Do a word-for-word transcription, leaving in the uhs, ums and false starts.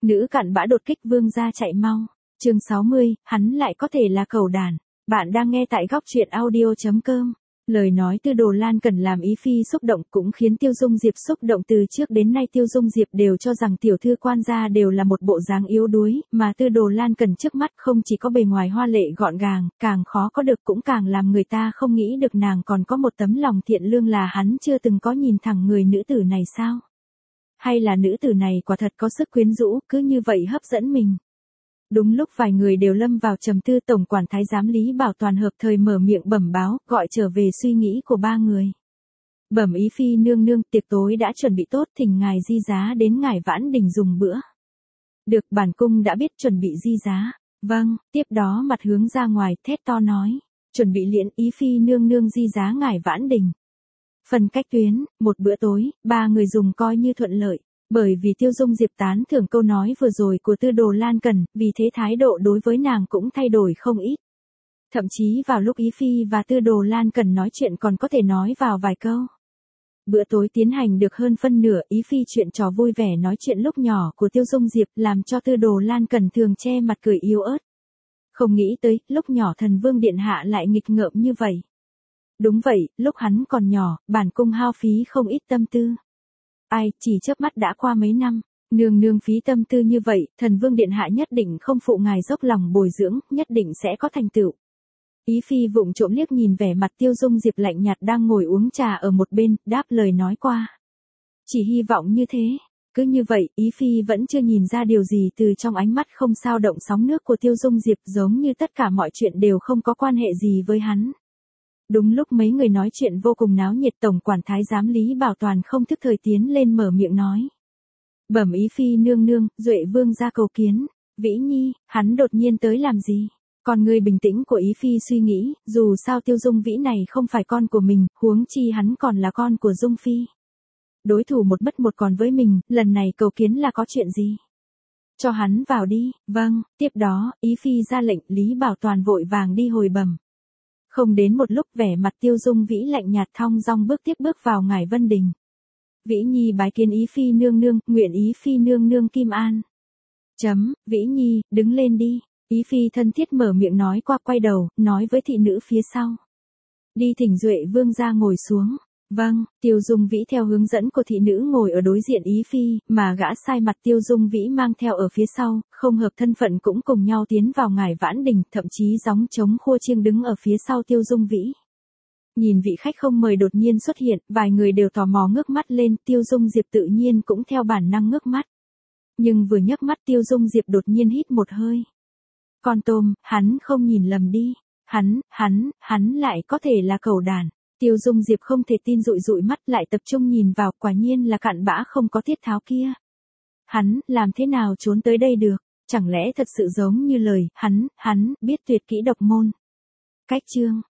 Nữ cặn bã đột kích vương gia chạy mau. Chương sáu mươi, hắn lại có thể là cẩu đàn. Bạn đang nghe tại góc truyện audio chấm com. Lời nói Tư Đồ Lan Cần làm Ý Phi xúc động cũng khiến Tiêu Dung Diệp xúc động. Từ trước đến nay Tiêu Dung Diệp đều cho rằng tiểu thư quan gia đều là một bộ dáng yếu đuối, mà Tư Đồ Lan Cần trước mắt không chỉ có bề ngoài hoa lệ gọn gàng, càng khó có được cũng càng làm người ta không nghĩ được nàng còn có một tấm lòng thiện lương. Là hắn chưa từng có nhìn thẳng người nữ tử này sao? Hay là nữ tử này quả thật có sức quyến rũ, cứ như vậy hấp dẫn mình? Đúng lúc vài người đều lâm vào trầm tư, tổng quản thái giám Lý Bảo Toàn hợp thời mở miệng bẩm báo, gọi trở về suy nghĩ của ba người. Bẩm Ý Phi nương nương, tiệc tối đã chuẩn bị tốt, thỉnh ngài di giá đến ngải Vãn Đình dùng bữa. Được, bản cung đã biết, chuẩn bị di giá. Vâng, tiếp đó mặt hướng ra ngoài, thét to nói. Chuẩn bị liễn, Ý Phi nương nương di giá ngải Vãn Đình. Phần cách tuyến, một bữa tối, ba người dùng coi như thuận lợi. Bởi vì Tiêu Dung Diệp tán thưởng câu nói vừa rồi của Tư Đồ Lan Cần, vì thế thái độ đối với nàng cũng thay đổi không ít. Thậm chí vào lúc Ý Phi và Tư Đồ Lan Cần nói chuyện còn có thể nói vào vài câu. Bữa tối tiến hành được hơn phân nửa, Ý Phi chuyện trò vui vẻ nói chuyện lúc nhỏ của Tiêu Dung Diệp làm cho Tư Đồ Lan Cần thường che mặt cười yếu ớt. Không nghĩ tới, lúc nhỏ thần vương điện hạ lại nghịch ngợm như vậy. Đúng vậy, lúc hắn còn nhỏ, bản cung hao phí không ít tâm tư. Ai, chỉ chớp mắt đã qua mấy năm, nương nương phí tâm tư như vậy, thần vương điện hạ nhất định không phụ ngài dốc lòng bồi dưỡng, nhất định sẽ có thành tựu. Ý Phi vụng trộm liếc nhìn vẻ mặt Tiêu Dung Diệp lạnh nhạt đang ngồi uống trà ở một bên, đáp lời nói qua. Chỉ hy vọng như thế. Cứ như vậy, Ý Phi vẫn chưa nhìn ra điều gì từ trong ánh mắt không sao động sóng nước của Tiêu Dung Diệp, giống như tất cả mọi chuyện đều không có quan hệ gì với hắn. Đúng lúc mấy người nói chuyện vô cùng náo nhiệt, tổng quản thái giám Lý Bảo Toàn không thức thời tiến lên mở miệng nói. Bẩm Ý Phi nương nương, Duệ vương ra cầu kiến. Vĩ Nhi, hắn đột nhiên tới làm gì? Còn người bình tĩnh của Ý Phi suy nghĩ, dù sao Tiêu Dung Vĩ này không phải con của mình, huống chi hắn còn là con của Dung Phi. Đối thủ một mất một còn với mình, lần này cầu kiến là có chuyện gì? Cho hắn vào đi. Vâng, tiếp đó, Ý Phi ra lệnh, Lý Bảo Toàn vội vàng đi hồi bẩm. Không đến một lúc, vẻ mặt Tiêu Dung Vĩ lạnh nhạt thong dong bước tiếp bước vào ngải Vân Đình. Vĩ Nhi bái kiến Ý Phi nương nương, nguyện Ý Phi nương nương kim an. Chấm, Vĩ Nhi, đứng lên đi. Ý Phi thân thiết mở miệng nói qua, quay đầu, nói với thị nữ phía sau. Đi thỉnh Duệ vương ra ngồi xuống. Vâng, Tiêu Dung Vĩ theo hướng dẫn của thị nữ ngồi ở đối diện Ý Phi, mà gã sai mặt Tiêu Dung Vĩ mang theo ở phía sau, không hợp thân phận cũng cùng nhau tiến vào ngải Vãn Đình, thậm chí gióng trống khua chiêng đứng ở phía sau Tiêu Dung Vĩ. Nhìn vị khách không mời đột nhiên xuất hiện, vài người đều tò mò ngước mắt lên, Tiêu Dung Diệp tự nhiên cũng theo bản năng ngước mắt. Nhưng vừa nhấc mắt Tiêu Dung Diệp đột nhiên hít một hơi. Con tôm, hắn không nhìn lầm đi. Hắn, hắn, hắn lại có thể là cẩu đàn. Tiêu Dung Diệp không thể tin, dụi dụi mắt lại tập trung nhìn vào, quả nhiên là cặn bã không có tiết tháo kia. Hắn, làm thế nào trốn tới đây được? Chẳng lẽ thật sự giống như lời, hắn, hắn, biết tuyệt kỹ độc môn. Cách chương,